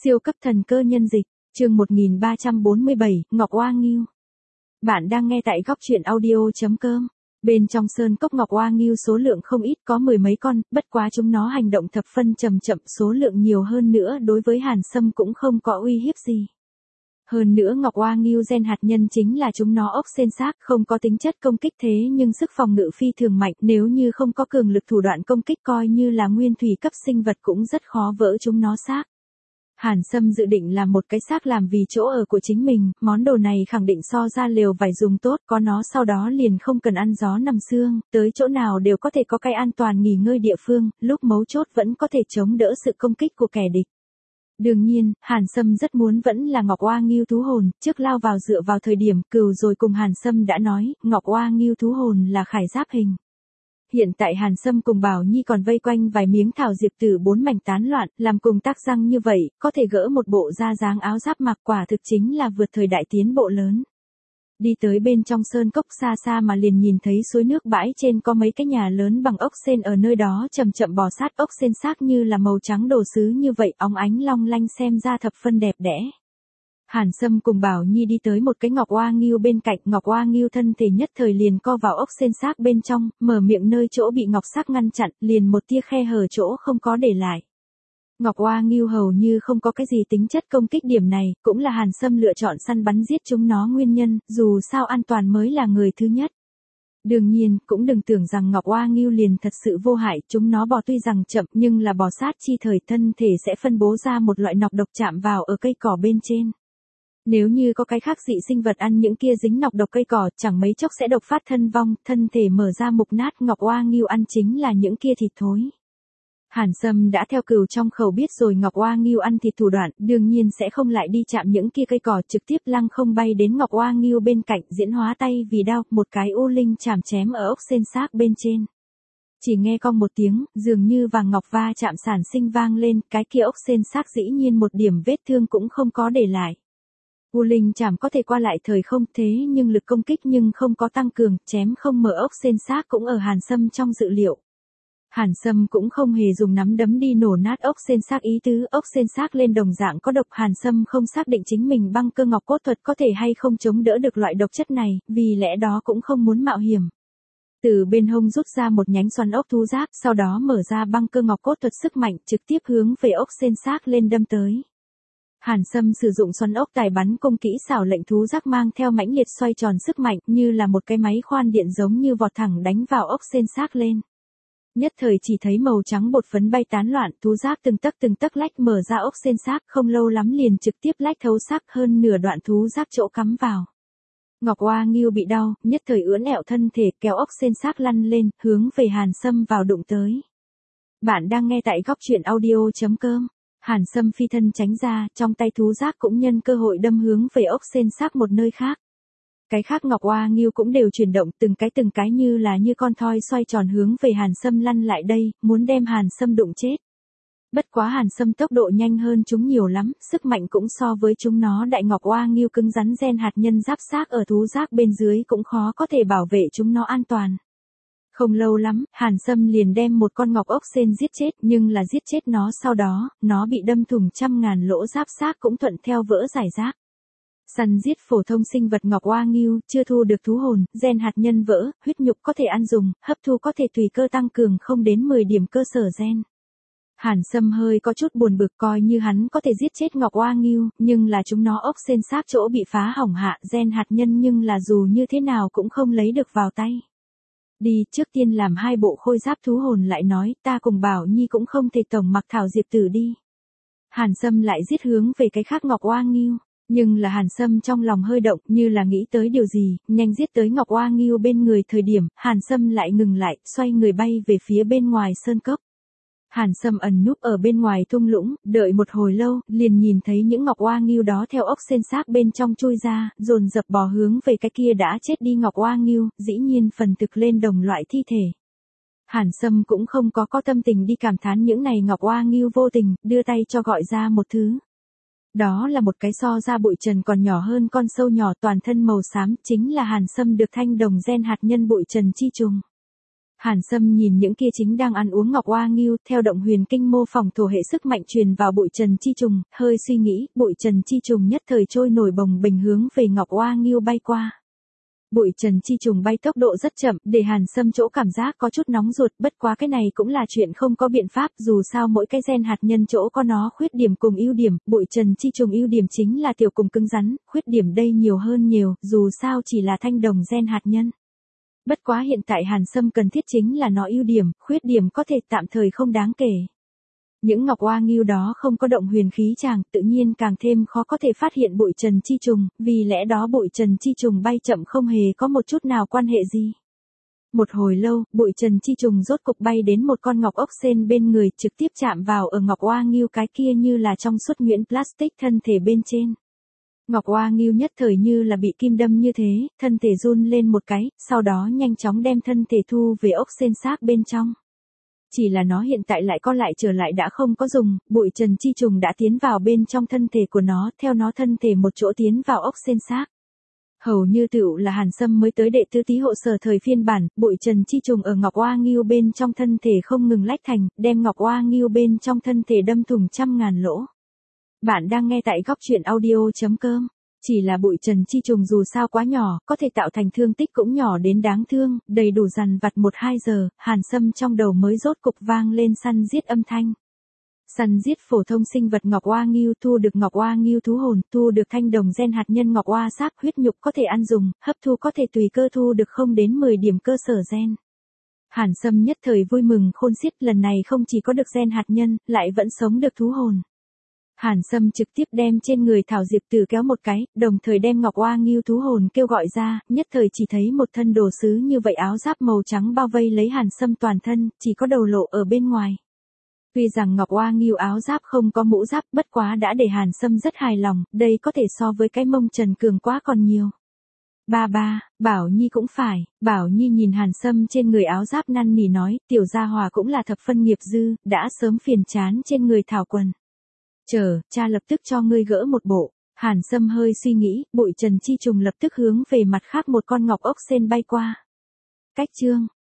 Siêu cấp thần cơ nhân dịch, chương 1347, Ngọc Oa Nghiêu. Bạn đang nghe tại góc truyện audio.com. Bên trong sơn cốc Ngọc Oa Nghiêu số lượng không ít, có mười mấy con, bất quá chúng nó hành động thập phân chậm chậm, số lượng nhiều hơn nữa đối với Hàn Sâm cũng không có uy hiếp gì. Hơn nữa Ngọc Oa Nghiêu gen hạt nhân chính là chúng nó ốc sên xác, không có tính chất công kích thế nhưng sức phòng ngự phi thường mạnh, nếu như không có cường lực thủ đoạn công kích coi như là nguyên thủy cấp sinh vật cũng rất khó vỡ chúng nó xác. Hàn Sâm dự định làm một cái xác làm vì chỗ ở của chính mình, món đồ này khẳng định so ra lều vải dùng tốt, có nó sau đó liền không cần ăn gió nằm sương, tới chỗ nào đều có thể có cái an toàn nghỉ ngơi địa phương, lúc mấu chốt vẫn có thể chống đỡ sự công kích của kẻ địch. Đương nhiên, Hàn Sâm rất muốn vẫn là Ngọc Oa Nghiêu thú hồn, trước lao vào dựa vào thời điểm Cừu rồi cùng Hàn Sâm đã nói, Ngọc Oa Nghiêu thú hồn là khải giáp hình. Hiện tại Hàn Sâm cùng Bảo Nhi còn vây quanh vài miếng thảo diệp tử 4 mảnh tán loạn, làm cùng tác răng như vậy, có thể gỡ một bộ da dáng áo giáp mặc, quả thực chính là vượt thời đại tiến bộ lớn. Đi tới bên trong sơn cốc xa xa mà liền nhìn thấy suối nước bãi trên có mấy cái nhà lớn bằng ốc sên ở nơi đó chậm chậm bò sát, ốc sên xác như là màu trắng đồ sứ như vậy, óng ánh long lanh xem ra thập phân đẹp đẽ. Hàn Sâm cùng Bảo Nhi đi tới một cái Ngọc Oa Nghiêu bên cạnh, Ngọc Oa Nghiêu thân thể nhất thời liền co vào ốc sên xác bên trong, mở miệng nơi chỗ bị ngọc xác ngăn chặn, liền một tia khe hở chỗ không có để lại. Ngọc Oa Nghiêu hầu như không có cái gì tính chất công kích, điểm này cũng là Hàn Sâm lựa chọn săn bắn giết chúng nó nguyên nhân, dù sao an toàn mới là người thứ nhất. Đương nhiên, cũng đừng tưởng rằng Ngọc Oa Nghiêu liền thật sự vô hại, chúng nó bò tuy rằng chậm nhưng là bò sát chi thời thân thể sẽ phân bố ra một loại nọc độc chạm vào ở cây cỏ bên trên. Nếu như có cái khác dị sinh vật ăn những kia dính nọc độc cây cỏ, chẳng mấy chốc sẽ độc phát thân vong, thân thể mở ra mục nát. Ngọc Oa Nghiêu ăn chính là những kia thịt thối. Hàn Sâm đã theo Cừu trong khẩu biết rồi Ngọc Oa Nghiêu ăn thịt thủ đoạn, đương nhiên sẽ không lại đi chạm những kia cây cỏ, trực tiếp lăng không bay đến Ngọc Oa Nghiêu bên cạnh, diễn hóa tay vì đao, một cái u linh chảm chém ở ốc sên xác bên trên. Chỉ nghe cong một tiếng, dường như vàng ngọc va chạm sản sinh vang lên, cái kia ốc sên xác dĩ nhiên một điểm vết thương cũng không có để lại. U linh chảm có thể qua lại thời không, thế nhưng lực công kích nhưng không có tăng cường, chém không mở ốc sên xác cũng ở Hàn Sâm trong dự liệu. Hàn Sâm cũng không hề dùng nắm đấm đi nổ nát ốc sên xác, ý tứ ốc sên xác lên đồng dạng có độc, Hàn Sâm không xác định chính mình băng cơ ngọc cốt thuật có thể hay không chống đỡ được loại độc chất này, vì lẽ đó cũng không muốn mạo hiểm. Từ bên hông rút ra một nhánh xoắn ốc thú giáp, sau đó mở ra băng cơ ngọc cốt thuật sức mạnh, trực tiếp hướng về ốc sên xác lên đâm tới. Hàn Sâm sử dụng xoắn ốc tài bắn cung kỹ xảo lệnh thú giác mang theo mãnh liệt xoay tròn sức mạnh, như là một cái máy khoan điện giống như vọt thẳng đánh vào ốc sên xác lên. Nhất thời chỉ thấy màu trắng bột phấn bay tán loạn, thú giác từng tấc lách mở ra ốc sên xác, không lâu lắm liền trực tiếp lách thấu xác, hơn nửa đoạn thú giác chỗ cắm vào. Ngọc Oa Nghiêu bị đau, nhất thời ưỡn ẹo thân thể, kéo ốc sên xác lăn lên, hướng về Hàn Sâm vào đụng tới. Bạn đang nghe tại góc truyện audio.com. Hàn Sâm phi thân tránh ra, trong tay thú giác cũng nhân cơ hội đâm hướng về ốc sên xác một nơi khác. Cái khác Ngọc Oa Nghiêu cũng đều chuyển động, từng cái như là như con thoi xoay tròn hướng về Hàn Sâm lăn lại đây, muốn đem Hàn Sâm đụng chết. Bất quá Hàn Sâm tốc độ nhanh hơn chúng nhiều lắm, sức mạnh cũng so với chúng nó đại. Ngọc Oa Nghiêu cứng rắn gen hạt nhân giáp xác ở thú giác bên dưới cũng khó có thể bảo vệ chúng nó an toàn. Không lâu lắm, Hàn Sâm liền đem một con ngọc ốc sên giết chết, nhưng là giết chết nó sau đó, nó bị đâm thủng trăm ngàn lỗ, giáp xác cũng thuận theo vỡ rải rác. Săn giết phổ thông sinh vật Ngọc Oa Nghiêu, chưa thu được thú hồn, gen hạt nhân vỡ, huyết nhục có thể ăn dùng, hấp thu có thể tùy cơ tăng cường không đến 10 điểm cơ sở gen. Hàn Sâm hơi có chút buồn bực, coi như hắn có thể giết chết Ngọc Oa Nghiêu, nhưng là chúng nó ốc sên xác chỗ bị phá hỏng hạ, gen hạt nhân nhưng là dù như thế nào cũng không lấy được vào tay. Đi, trước tiên làm 2 bộ khôi giáp thú hồn lại nói, ta cùng Bảo Nhi cũng không thể tổng mặc thảo diệp tử đi. Hàn Sâm lại giết hướng về cái khác Ngọc Oa Nghiêu, nhưng là Hàn Sâm trong lòng hơi động, như là nghĩ tới điều gì, nhanh giết tới Ngọc Oa Nghiêu bên người, thời điểm, Hàn Sâm lại ngừng lại, xoay người bay về phía bên ngoài sơn cốc. Hàn Sâm ẩn núp ở bên ngoài thung lũng, đợi một hồi lâu, liền nhìn thấy những Ngọc Oa Nghiêu đó theo ốc sên xác bên trong chui ra, dồn dập bò hướng về cái kia đã chết đi Ngọc Oa Nghiêu, dĩ nhiên phần thực lên đồng loại thi thể. Hàn Sâm cũng không có tâm tình đi cảm thán những này Ngọc Oa Nghiêu, vô tình đưa tay cho gọi ra một thứ. Đó là một cái so ra bụi trần còn nhỏ hơn con sâu nhỏ, toàn thân màu xám, chính là Hàn Sâm được thanh đồng gen hạt nhân bụi trần chi trùng. Hàn Sâm nhìn những kia chính đang ăn uống ngọc oa nghiêu, theo động huyền kinh mô phỏng thổ hệ sức mạnh truyền vào bụi trần chi trùng, hơi suy nghĩ, bụi trần chi trùng nhất thời trôi nổi bồng bềnh hướng về ngọc oa nghiêu bay qua. Bụi trần chi trùng bay tốc độ rất chậm, để Hàn Sâm chỗ cảm giác có chút nóng ruột, bất quá cái này cũng là chuyện không có biện pháp, dù sao mỗi cái gen hạt nhân chỗ có nó khuyết điểm cùng ưu điểm, bụi trần chi trùng ưu điểm chính là tiểu cùng cứng rắn, khuyết điểm đây nhiều hơn nhiều, dù sao chỉ là thanh đồng gen hạt nhân. Bất quá hiện tại Hàn Sâm cần thiết chính là nó ưu điểm, khuyết điểm có thể tạm thời không đáng kể. Những ngọc oa nghiêu đó không có động huyền khí chàng, tự nhiên càng thêm khó có thể phát hiện bụi trần chi trùng, vì lẽ đó bụi trần chi trùng bay chậm không hề có một chút nào quan hệ gì. Một hồi lâu, bụi trần chi trùng rốt cục bay đến một con ngọc ốc sên bên người, trực tiếp chạm vào ở ngọc oa nghiêu cái kia như là trong suốt nhuyễn plastic thân thể bên trên. Ngọc oa nghiêu nhất thời như là bị kim đâm như thế, thân thể run lên một cái, sau đó nhanh chóng đem thân thể thu về ốc sên xác bên trong. Chỉ là nó hiện tại lại co lại trở lại đã không có dùng, bụi trần chi trùng đã tiến vào bên trong thân thể của nó, theo nó thân thể một chỗ tiến vào ốc sên xác. Hầu như tựu là Hàn Sâm mới tới đệ tứ tý hộ sở thời phiên bản, bụi trần chi trùng ở ngọc oa nghiêu bên trong thân thể không ngừng lách thành, đem ngọc oa nghiêu bên trong thân thể đâm thủng trăm ngàn lỗ. Bạn đang nghe tại góc truyện audio.com. Chỉ là bụi trần chi trùng dù sao quá nhỏ, có thể tạo thành thương tích cũng nhỏ đến đáng thương, đầy đủ dằn vặt 1-2 giờ, Hàn Sâm trong đầu mới rốt cục vang lên săn giết âm thanh. Săn giết phổ thông sinh vật ngọc oa nghiêu, thu được ngọc oa nghiêu thú hồn, thu được thanh đồng gen hạt nhân ngọc oa xác, huyết nhục có thể ăn dùng, hấp thu có thể tùy cơ thu được 0 đến 10 điểm cơ sở gen. Hàn Sâm nhất thời vui mừng khôn xiết, lần này không chỉ có được gen hạt nhân, lại vẫn sống được thú hồn. Hàn Sâm trực tiếp đem trên người Thảo Diệp Tử kéo một cái, đồng thời đem ngọc oa nghiêu thú hồn kêu gọi ra, nhất thời chỉ thấy một thân đồ sứ như vậy áo giáp màu trắng bao vây lấy Hàn Sâm toàn thân, chỉ có đầu lộ ở bên ngoài. Tuy rằng ngọc oa nghiêu áo giáp không có mũ giáp, bất quá đã để Hàn Sâm rất hài lòng, đây có thể so với cái mông Trần cường quá còn nhiều. Ba, Bảo Nhi cũng phải, Bảo Nhi nhìn Hàn Sâm trên người áo giáp năn nỉ nói, tiểu gia hòa cũng là thập phân nghiệp dư, đã sớm phiền chán trên người Thảo quần. Chờ, cha lập tức cho ngươi gỡ một bộ. Hàn Sâm hơi suy nghĩ, bụi trần chi trùng lập tức hướng về mặt khác một con ngọc ốc sên bay qua. Cách chương